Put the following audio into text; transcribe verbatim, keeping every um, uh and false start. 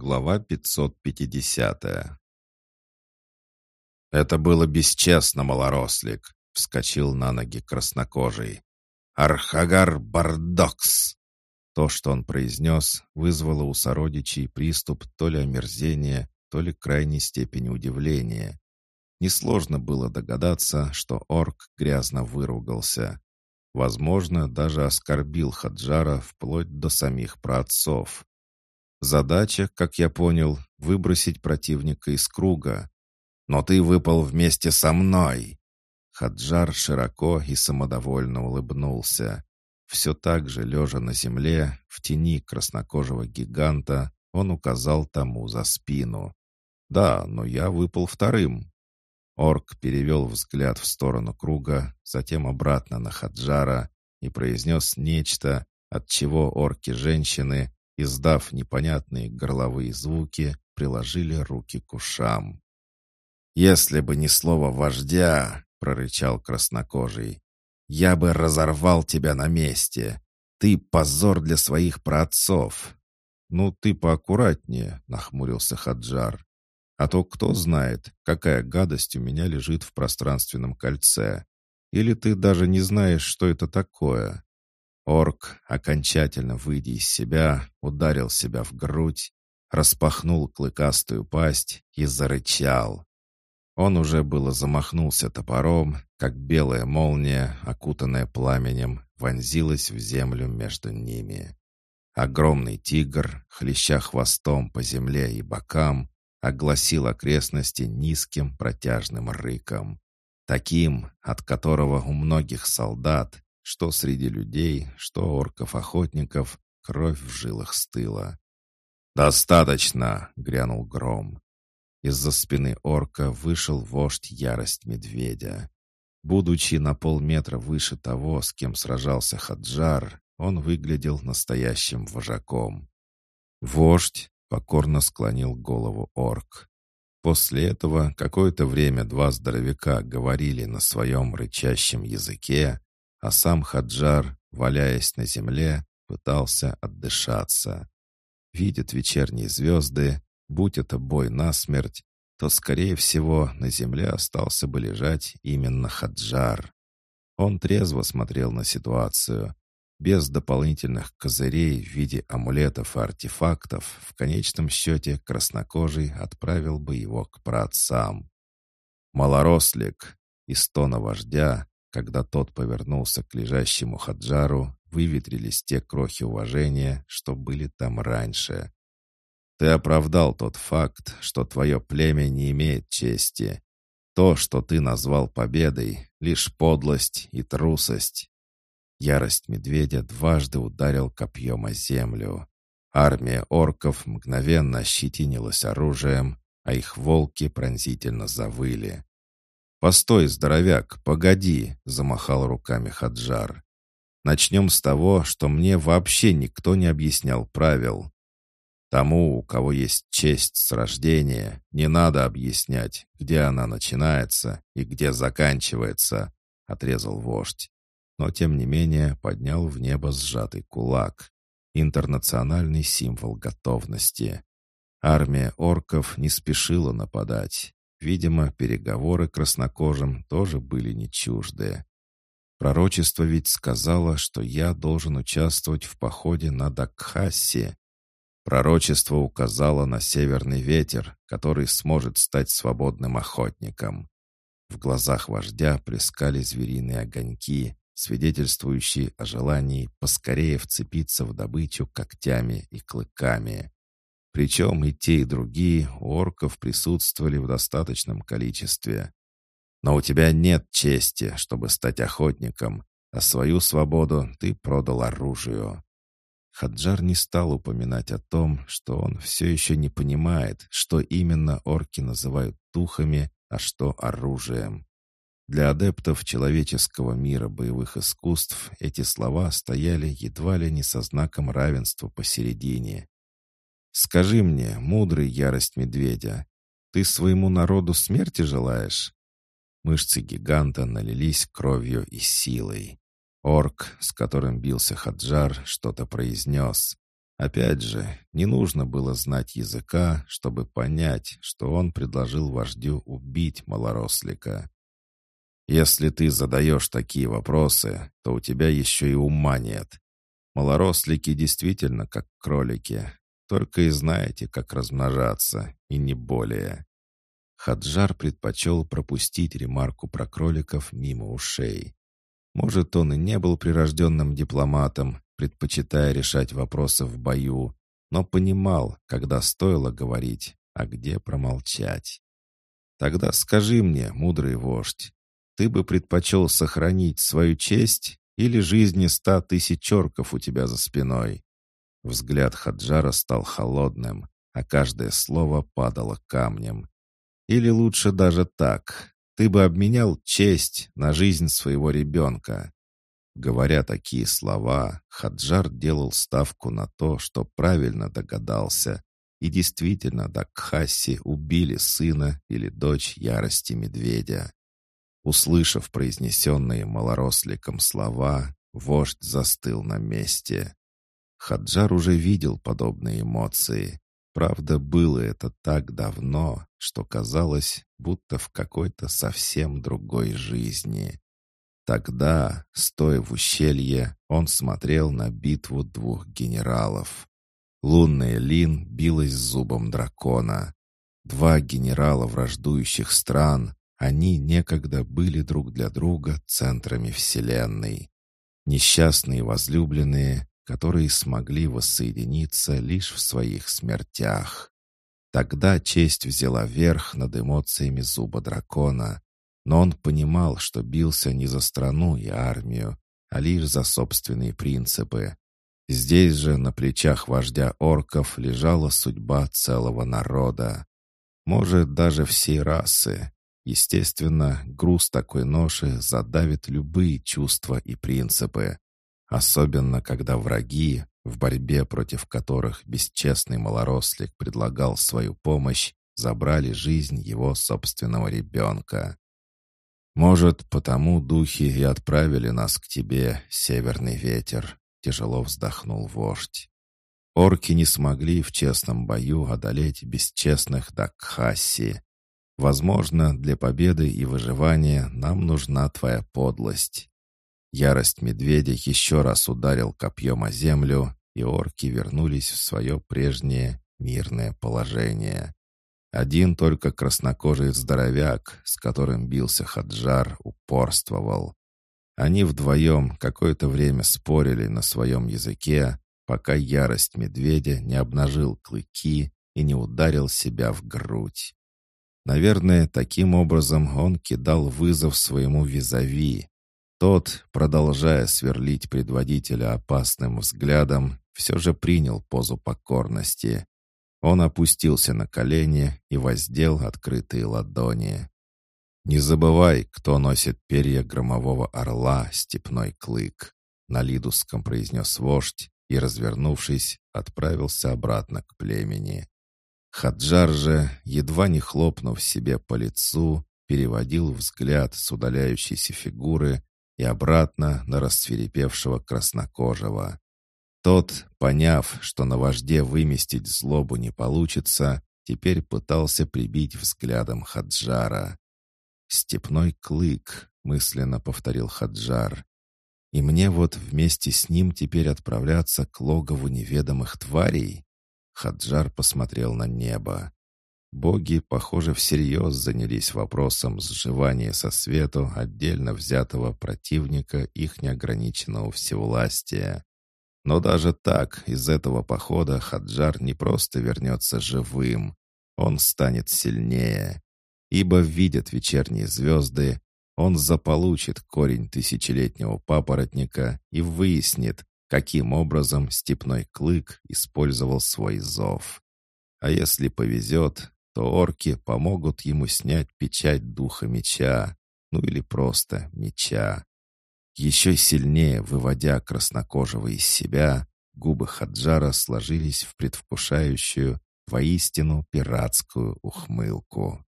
Глава пятьсот пятидесятая. «Это было бесчестно, малорослик!» — вскочил на ноги краснокожий. «Архагар Бардокс!» То, что он произнес, вызвало у сородичей приступ то ли омерзения, то ли крайней степени удивления. Несложно было догадаться, что орк грязно выругался. Возможно, даже оскорбил Хаджара вплоть до самих праотцов. Задача, как я понял, выбросить противника из круга. «Но ты выпал вместе со мной!» Хаджар широко и самодовольно улыбнулся. Все так же, лежа на земле, в тени краснокожего гиганта, он указал тому за спину. «Да, но я выпал вторым». Орк перевел взгляд в сторону круга, затем обратно на Хаджара и произнес нечто, от чего орки-женщины, издав непонятные горловые звуки, приложили руки к ушам. «Если бы не слово вождя», — прорычал краснокожий, — «я бы разорвал тебя на месте. Ты позор для своих праотцов». «Ну, ты поаккуратнее», — нахмурился Хаджар. «А то кто знает, какая гадость у меня лежит в пространственном кольце. Или ты даже не знаешь, что это такое». Орк, окончательно выйдя из себя, ударил себя в грудь, распахнул клыкастую пасть и зарычал. Он уже было замахнулся топором, как белая молния, окутанная пламенем, вонзилась в землю между ними. Огромный тигр, хлеща хвостом по земле и бокам, огласил окрестности низким протяжным рыком. Таким, от которого у многих солдат, что среди людей, что орков-охотников, кровь в жилах стыла. «Достаточно!» — грянул гром. Из-за спины орка вышел вождь Ярость Медведя. Будучи на полметра выше того, с кем сражался Хаджар, он выглядел настоящим вожаком. «Вождь!» — покорно склонил голову орк. После этого какое-то время два здоровяка говорили на своем рычащем языке, а сам Хаджар, валяясь на земле, пытался отдышаться. Видят вечерние звезды, будь это бой насмерть, то, скорее всего, на земле остался бы лежать именно Хаджар. Он трезво смотрел на ситуацию. Без дополнительных козырей в виде амулетов и артефактов в конечном счете краснокожий отправил бы его к праотцам. «Малорослик!» Из тона вождя, когда тот повернулся к лежащему Хаджару, выветрились те крохи уважения, что были там раньше. «Ты оправдал тот факт, что твое племя не имеет чести. То, что ты назвал победой, лишь подлость и трусость». Ярость медведя дважды ударил копьем о землю. Армия орков мгновенно ощетинилась оружием, а их волки пронзительно завыли. «Постой, здоровяк, погоди!» — замахал руками Хаджар. «Начнем с того, что мне вообще никто не объяснял правил. Тому, у кого есть честь с рождения, не надо объяснять, где она начинается и где заканчивается», — отрезал вождь. Но, тем не менее, поднял в небо сжатый кулак. Интернациональный символ готовности. Армия орков не спешила нападать. Видимо, переговоры краснокожим тоже были не чужды. Пророчество ведь сказало, что я должен участвовать в походе на Дакхасси. Пророчество указало на северный ветер, который сможет стать свободным охотником. В глазах вождя плескали звериные огоньки, свидетельствующие о желании поскорее вцепиться в добычу когтями и клыками. Причем и те, и другие у орков присутствовали в достаточном количестве. Но у тебя нет чести, чтобы стать охотником, а свою свободу ты продал оружию. Хаджар не стал упоминать о том, что он все еще не понимает, что именно орки называют духами, а что оружием. Для адептов человеческого мира боевых искусств эти слова стояли едва ли не со знаком равенства посередине. «Скажи мне, мудрый Ярость Медведя, ты своему народу смерти желаешь?» Мышцы гиганта налились кровью и силой. Орк, с которым бился Хаджар, что-то произнес. Опять же, не нужно было знать языка, чтобы понять, что он предложил вождю убить малорослика. «Если ты задаешь такие вопросы, то у тебя еще и ума нет. Малорослики действительно как кролики, только и знаете, как размножаться, и не более». Хаджар предпочел пропустить ремарку про кроликов мимо ушей. Может, он и не был прирожденным дипломатом, предпочитая решать вопросы в бою, но понимал, когда стоило говорить, а где промолчать. «Тогда скажи мне, мудрый вождь, ты бы предпочел сохранить свою честь или жизни ста тысяч орков у тебя за спиной?» Взгляд Хаджара стал холодным, а каждое слово падало камнем. «Или лучше даже так. Ты бы обменял честь на жизнь своего ребенка». Говоря такие слова, Хаджар делал ставку на то, что правильно догадался, и действительно Дакхаси убили сына или дочь ярости медведя. Услышав произнесенные малоросликом слова, вождь застыл на месте. Хаджар уже видел подобные эмоции. Правда, было это так давно, что казалось, будто в какой-то совсем другой жизни. Тогда, стоя в ущелье, он смотрел на битву двух генералов. Лунная Лин билась с зубом дракона. Два генерала враждующих стран, они некогда были друг для друга центрами Вселенной. Несчастные возлюбленные, которые смогли воссоединиться лишь в своих смертях. Тогда честь взяла верх над эмоциями зуба дракона, но он понимал, что бился не за страну и армию, а лишь за собственные принципы. Здесь же на плечах вождя орков лежала судьба целого народа. Может, даже всей расы. Естественно, груз такой ноши задавит любые чувства и принципы. Особенно, когда враги, в борьбе против которых бесчестный малорослик предлагал свою помощь, забрали жизнь его собственного ребенка. «Может, потому духи и отправили нас к тебе, северный ветер», — тяжело вздохнул вождь. «Орки не смогли в честном бою одолеть бесчестных Дакхаси. Возможно, для победы и выживания нам нужна твоя подлость». Ярость медведя еще раз ударил копьем о землю, и орки вернулись в свое прежнее мирное положение. Один только краснокожий здоровяк, с которым бился Хаджар, упорствовал. Они вдвоем какое-то время спорили на своем языке, пока ярость медведя не обнажил клыки и не ударил себя в грудь. Наверное, таким образом он кидал вызов своему визави. Тот, продолжая сверлить предводителя опасным взглядом, все же принял позу покорности. Он опустился на колени и воздел открытые ладони. «Не забывай, кто носит перья громового орла, степной клык», — на лидусском произнес вождь и, развернувшись, отправился обратно к племени. Хаджар же, едва не хлопнув себе по лицу, переводил взгляд с удаляющейся фигуры и обратно на рассвирепевшего краснокожего. Тот, поняв, что на вожде выместить злобу не получится, теперь пытался прибить взглядом Хаджара. «Степной клык», — мысленно повторил Хаджар. «И мне вот вместе с ним теперь отправляться к логову неведомых тварей?» Хаджар посмотрел на небо. Боги, похоже, всерьез занялись вопросом сживания со свету отдельно взятого противника их неограниченного всевластия. Но даже так, из этого похода Хаджар не просто вернется живым, он станет сильнее. Ибо видят вечерние звезды, он заполучит корень тысячелетнего папоротника и выяснит, каким образом степной клык использовал свой зов. А если повезет, то орки помогут ему снять печать духа меча, ну или просто меча. Еще сильнее выводя краснокожего из себя, губы Хаджара сложились в предвкушающую, воистину пиратскую ухмылку.